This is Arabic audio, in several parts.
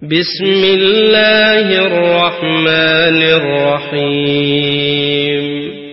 بسم الله الرحمن الرحيم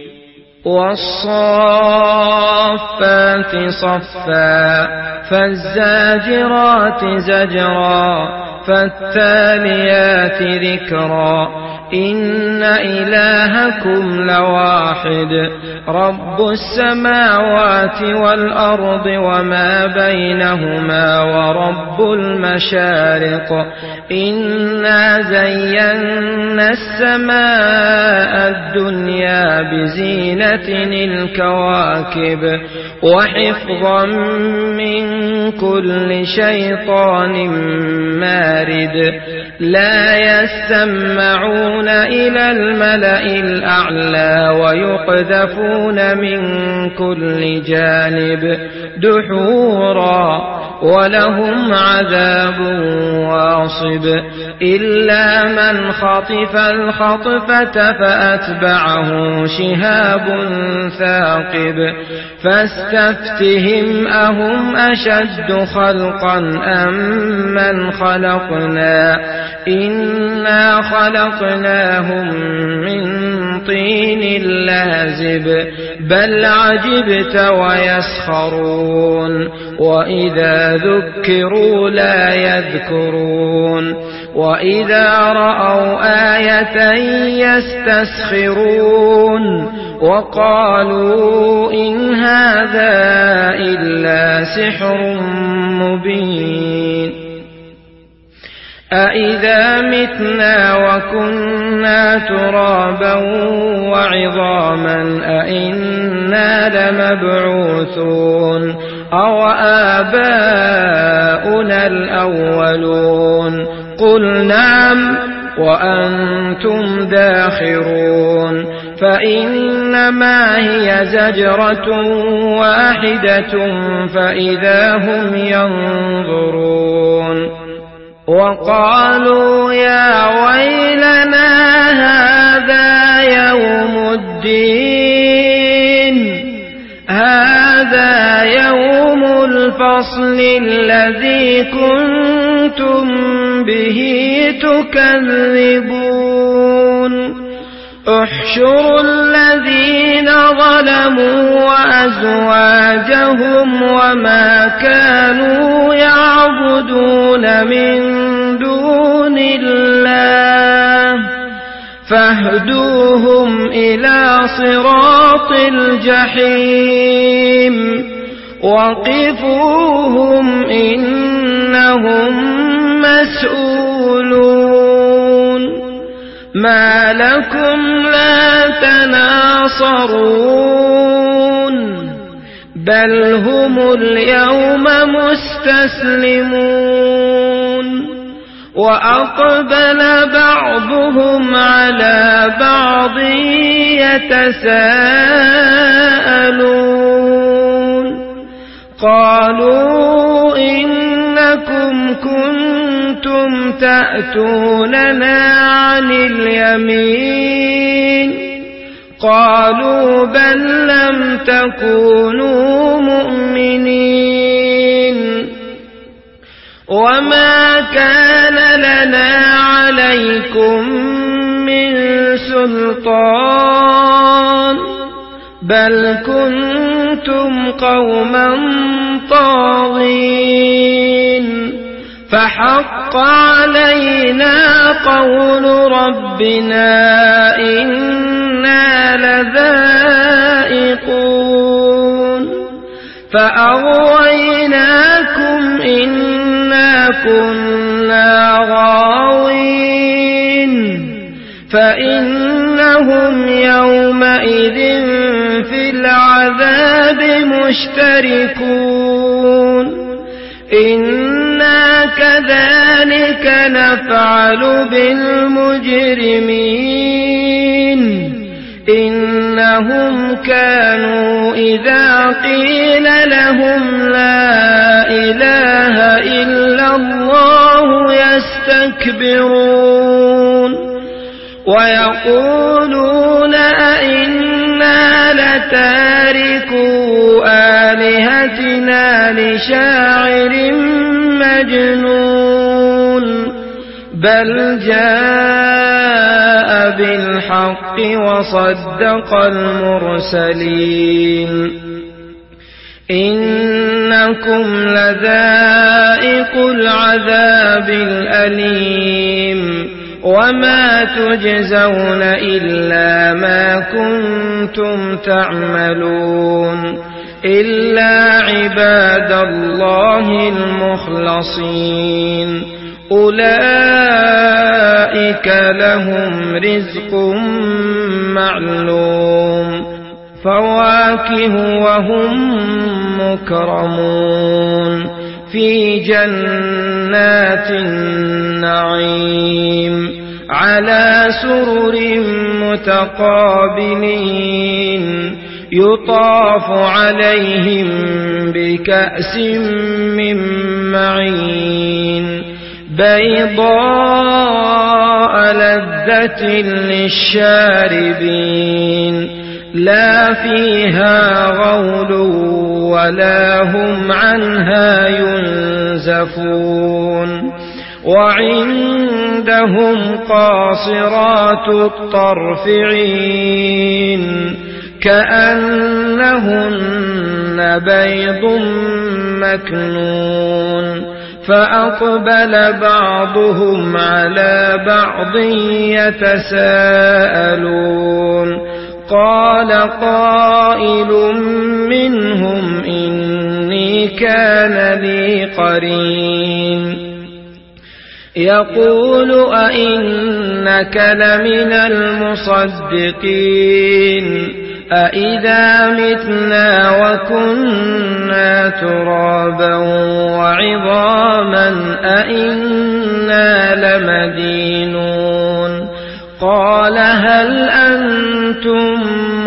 والصافات صفا فالزاجرات زجرا فالتاليات ذكرا إن إلهكم لواحد رب السماوات والأرض وما بينهما ورب المشارق إنا زينا السماء الدنيا بزينة الكواكب وحفظا من كل شيطان مارد لا يسمعون إلى الملأ الأعلى ويقذفون من كل جانب دحورا ولهم عذاب واصب إلا من خطف الخطفة فأتبعه شهاب ثاقب فاستفتهم أهم أشد خلقا أم من خلقنا إنا خلقناهم من طين لازب بل عجبت ويسخرون وإذا ذكروا لا يذكرون وإذا رأوا آية يستسخرون وقالوا إن هذا إلا سحر مبين أإذا متنا وكنا ترابا وعظاما أإنا لمبعوثون أو آباؤنا الأولون قل نعم وأنتم داخرون فإنما هي زجرة واحدة فإذا هم ينظرون وقالوا يا ويلنا هذا يوم الدين هذا يوم الفصل الذي كنتم به تكذبون احشروا الذين ظلموا وأزواجهم وما كانوا يعبدون من دون الله فاهدوهم إلى صراط الجحيم وقفوهم إنهم مسؤولون ما لكم لا تناصرون بل هم اليوم مستسلمون وأقبل بعضهم على بعض يتساءلون قالوا إنكم كنتم تأتوننا عن اليمين قالوا بل لم تكونوا مؤمنين وما كان لنا عليكم من سلطان بل كنتم قوما طاغين فحق علينا قول ربنا إنا لذائقون فأغويناكم إنا كنا غاوين فإنهم يومئذ في العذاب مشتركون إنا كذلك نفعل بالمجرمين إنهم كانوا إذا قيل لهم لا إله إلا الله يستكبرون ويقولون أئنا لتاركو آلهتنا لشاعر مجنون بل جاء بالحق وصدق المرسلين إنكم لذائق العذاب الأليم وما تجزون إلا ما كنتم تعملون إلا عباد الله المخلصين أولئك لهم رزق معلوم فواكه وهم مكرمون في جنات النعيم على سرر متقابلين يطاف عليهم بكأس من معين بيضاء لذة للشاربين لا فيها غول ولا هم عنها ينزفون وعندهم قاصرات الطرف عين كأنهن بيض مكنون فأقبل بعضهم على بعض يتساءلون قال قائل منهم إني كان لي قرين يقول أئنك لمن المصدقين أئذا متنا وكنا ترابا وعظاما أئنا لمدينون قال هل أنتم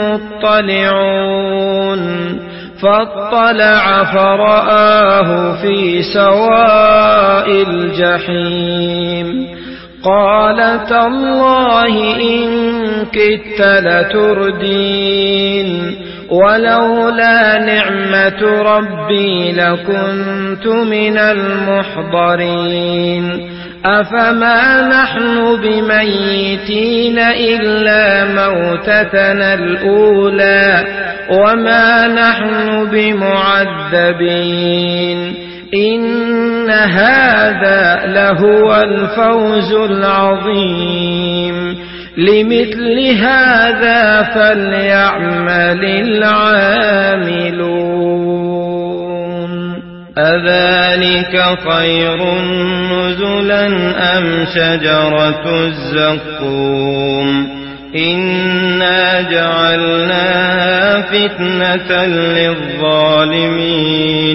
مطلعون فاطلع فرآه في سواء الجحيم قال تالله إن كدت لتردين ولولا نعمة ربي لكنت من المحضرين أفما نحن بميتين إلا موتتنا الأولى وما نحن بمعذبين إن هذا لهو الفوز العظيم لمثل هذا فليعمل العاملون أذلك خير نزلا أم شجرة الزقوم إنا جعلناها فتنة للظالمين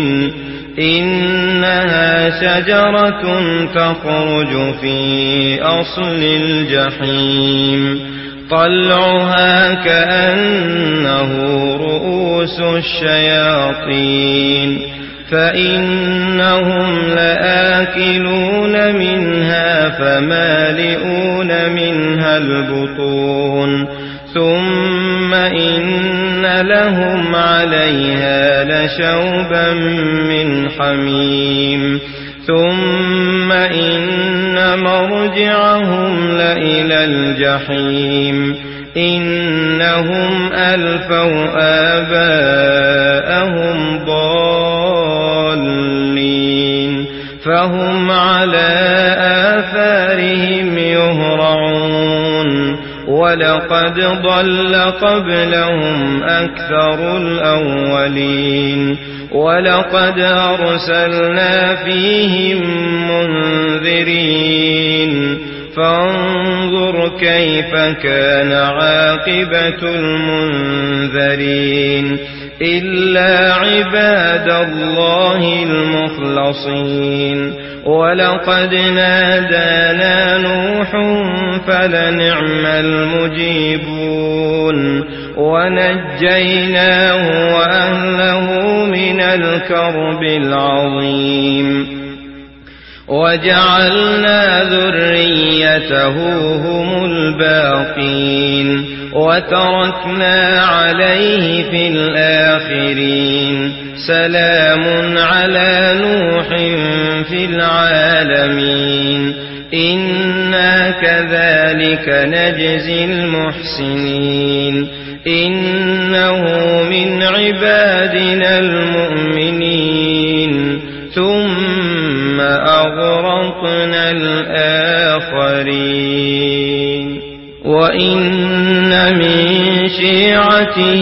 إنها شجرة تخرج في أصل الجحيم طلعها كأنه رؤوس الشياطين فإنهم لآكلون منها فمالئون منها البطون ثم إن لهم عليها لشوبا من حميم ثم إن مرجعهم لإلى الجحيم إنهم ألفوا آباءهم ضالين فهم على آثارهم يهرعون ولقد ضل قبلهم أكثر الأولين ولقد أرسلنا فيهم منذرين فانظر كيف كان عاقبة المنذرين إلا عباد الله المخلصين ولقد نادانا نوح فلنعم المجيبون ونجيناه وأهله من الكرب العظيم وجعلنا ذريته هم الباقين وتركنا عليه في الآخرين سلام على نوح في العالمين إنا كذلك نجزي المحسنين إنه من عبادنا المؤمنين ثم أغرقنا الآخرين وإن من شيعته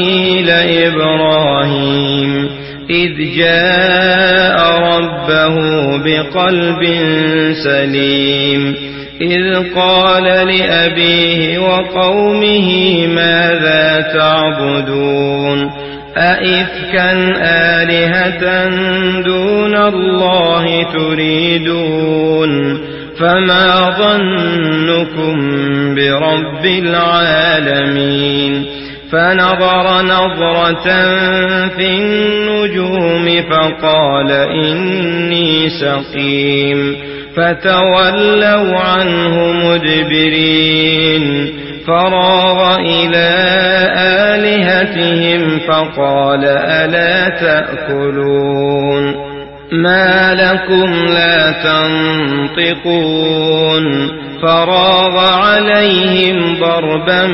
لإبراهيم إذ جاء ربه بقلب سليم إذ قال لأبيه وقومه ماذا تعبدون أئفكا آلهة دون الله تريدون فما ظنكم برب العالمين فنظر نظرة في النجوم فقال إني سقيم فتولوا عنه مدبرين فراغ إلى آلهتهم فقال ألا تأكلون ما لكم لا تنطقون فراغ عليهم ضربا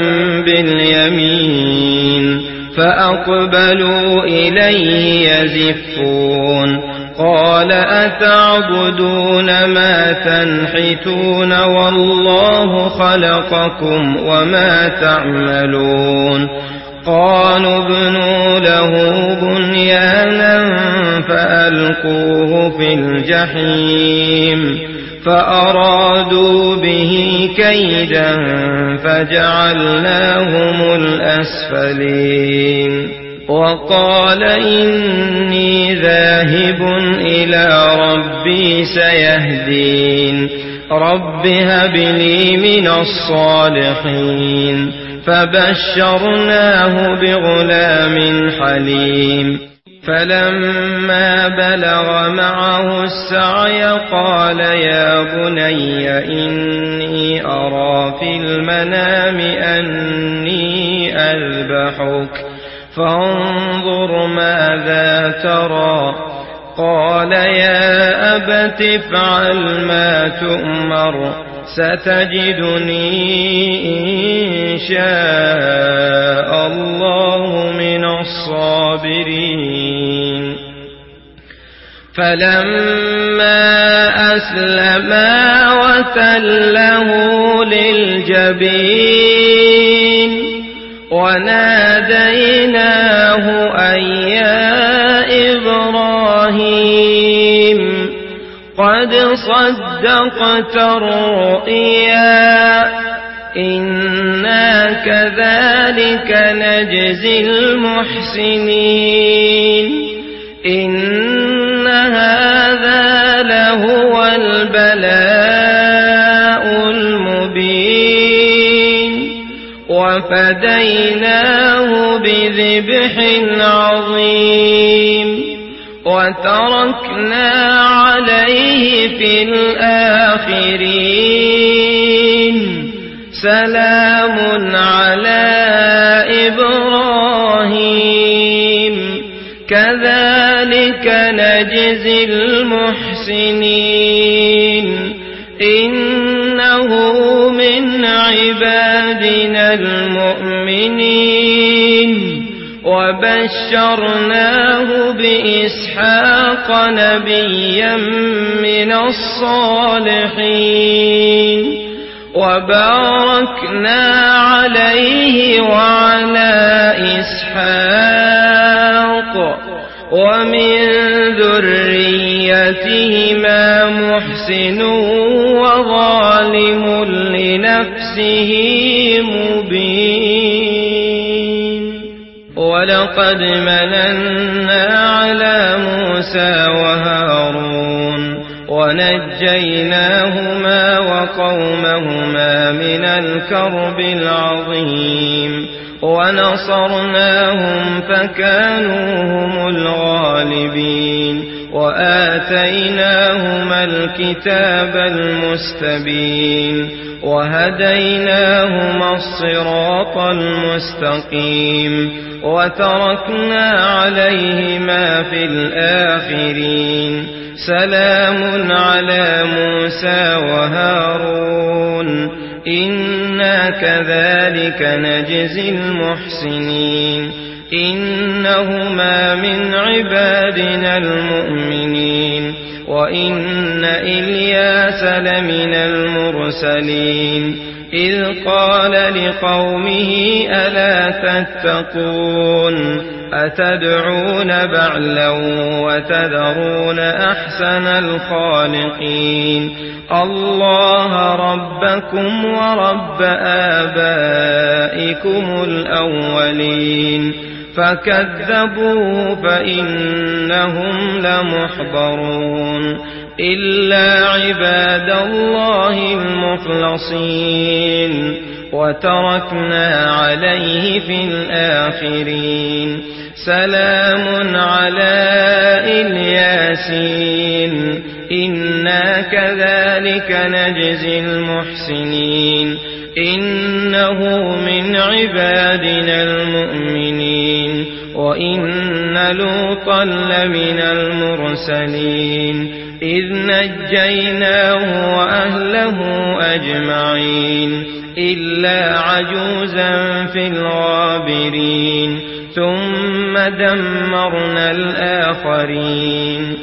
باليمين فأقبلوا إليه يزفون قال أتعبدون ما تنحتون والله خلقكم وما تعملون قالوا ابنوا له بنيانا فألقوه في الجحيم فأرادوا به كيدا فجعلناهم الأسفلين وقال إني ذاهب إلى ربي سيهدين رب هب لي من الصالحين فبشرناه بغلام حليم فلما بلغ معه السعي قال يا بني إني أرى في المنام أني أذبحك فانظر ماذا ترى قال يا أبت افعل ما تؤمر ستجدني إن شاء الله من الصابرين فلما أسلما وتله للجبين وناديناه أن يا إبراهيم قد صدقت الرؤيا إنا كذلك نجزي المحسنين إن هذا لهو البلاء المبين وفديناه بذبح عظيم وتركنا عليه في الآخرين سلام على إبراهيم كذلك نجزي المحسنين إنه من عبادنا المؤمنين وبشرناه بإسحاق نبيا من الصالحين وباركنا عليه وعلى إسحاق ومن ذريتهما محسن وظالم لنفسه مبين ولقد مننا على موسى وهارون ونجيناهما وقومهما من الكرب العظيم ونصرناهم فكانوا هم الغالبين وآتيناهما الكتاب المستبين وهديناهما الصراط المستقيم وتركنا عليهما في الآخرين سلام على موسى وهارون إنا كذلك نجزي المحسنين إنهما من عبادنا المؤمنين وإن إلياس لمن المرسلين إذ قال لقومه ألا تتقون أتدعون بعلا وتذرون أحسن الخالقين الله ربكم ورب آبائكم الأولين فكذبوه فإنهم لمحضرون إلا عباد الله المخلصين وتركنا عليه في الآخرين سلام على الياسين إنا كذلك نجزي المحسنين إنه من عبادنا المؤمنين وإن لوطا لمن المرسلين إذ نجيناه وأهله أجمعين إلا عجوزا في الغابرين ثم دمرنا الآخرين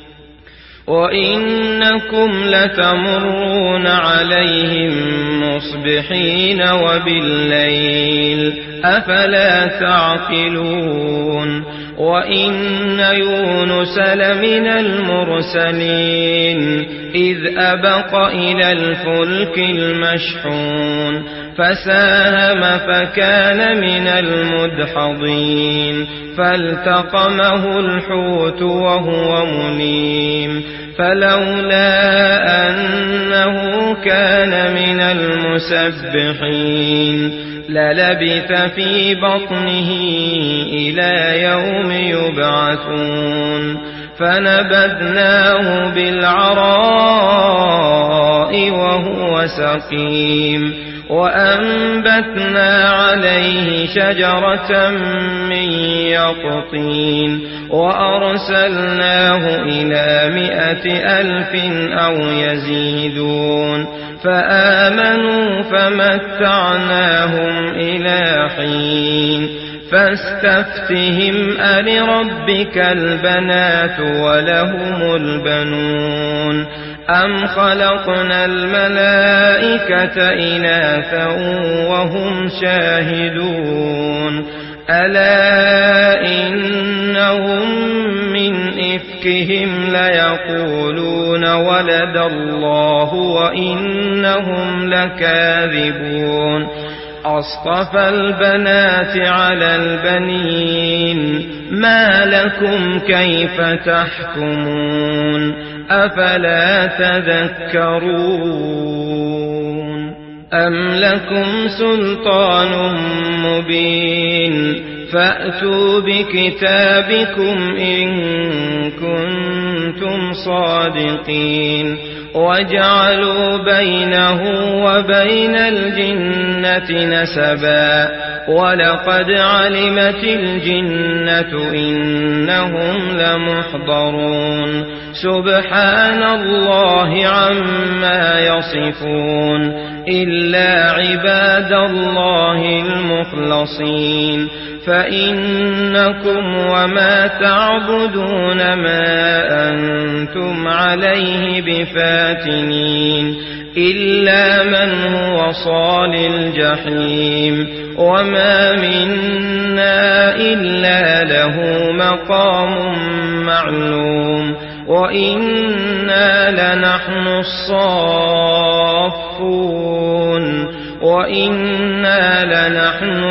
وإنكم لتمرون عليهم مصبحين وبالليل أفلا تعقلون وإن يونس لمن المرسلين إذ أبق إلى الفلك المشحون فساهم فكان من المدحضين فالتقمه الحوت وهو مليم فلولا أنه كان من المسبحين للبث في بطنه إلى يوم يبعثون فنبذناه بالعراء وهو سقيم وأنبتنا عليه شجرة من يقطين وأرسلناه إلى 100,000 أو يزيدون فآمنوا فمتعناهم إلى حين فاستفتهم ألربك البنات ولهم البنون أم خلقنا الملائكة إناثا وهم شاهدون ألا إنهم من إفكهم ليقولون ولد الله وإنهم لكاذبون أصطفى البنات على البنين ما لكم كيف تحكمون أفلا تذكرون أم لكم سلطان مبين فأتوا بكتابكم إن كنتم صادقين وجعلوا بينه وبين الجنة نسبا ولقد علمت الجنة إنهم لمحضرون سبحان الله عما يصفون إلا عباد الله المخلصين فإنكم وما تعبدون ما أنتم عليه بفاتنين إلا من هو صال الجحيم وما منا إلا له مقام معلوم وإنا لنحن الصافون وإنا لنحن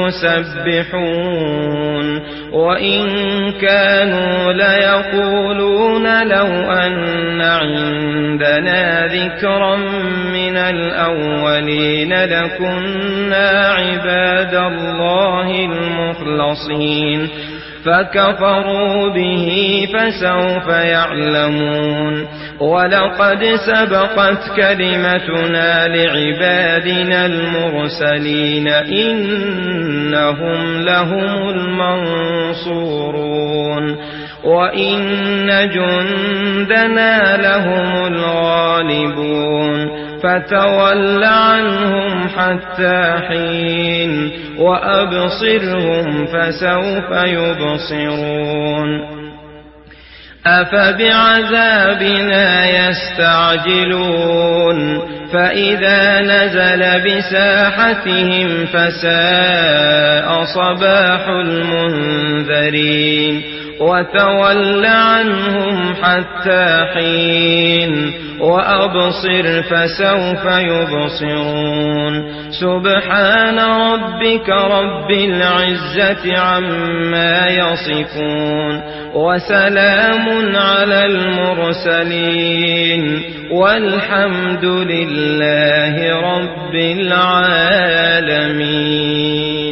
المسبحون وإن كانوا ليقولون لو أن عندنا ذكرا من الأولين لكنا عباد الله المخلصين فكفروا به فسوف يعلمون ولقد سبقت كلمتنا لعبادنا المرسلين إنهم لهم المنصورون وإن جندنا لهم الغالبون فتول عنهم حتى حين وأبصرهم فسوف يبصرون أفبعذابنا يستعجلون فإذا نزل بساحتهم فساء صباح المنذرين وتول عنهم حتى حين وأبصر فسوف يبصرون سبحان ربك رب العزة عما يصفون وسلام على المرسلين والحمد لله رب العالمين.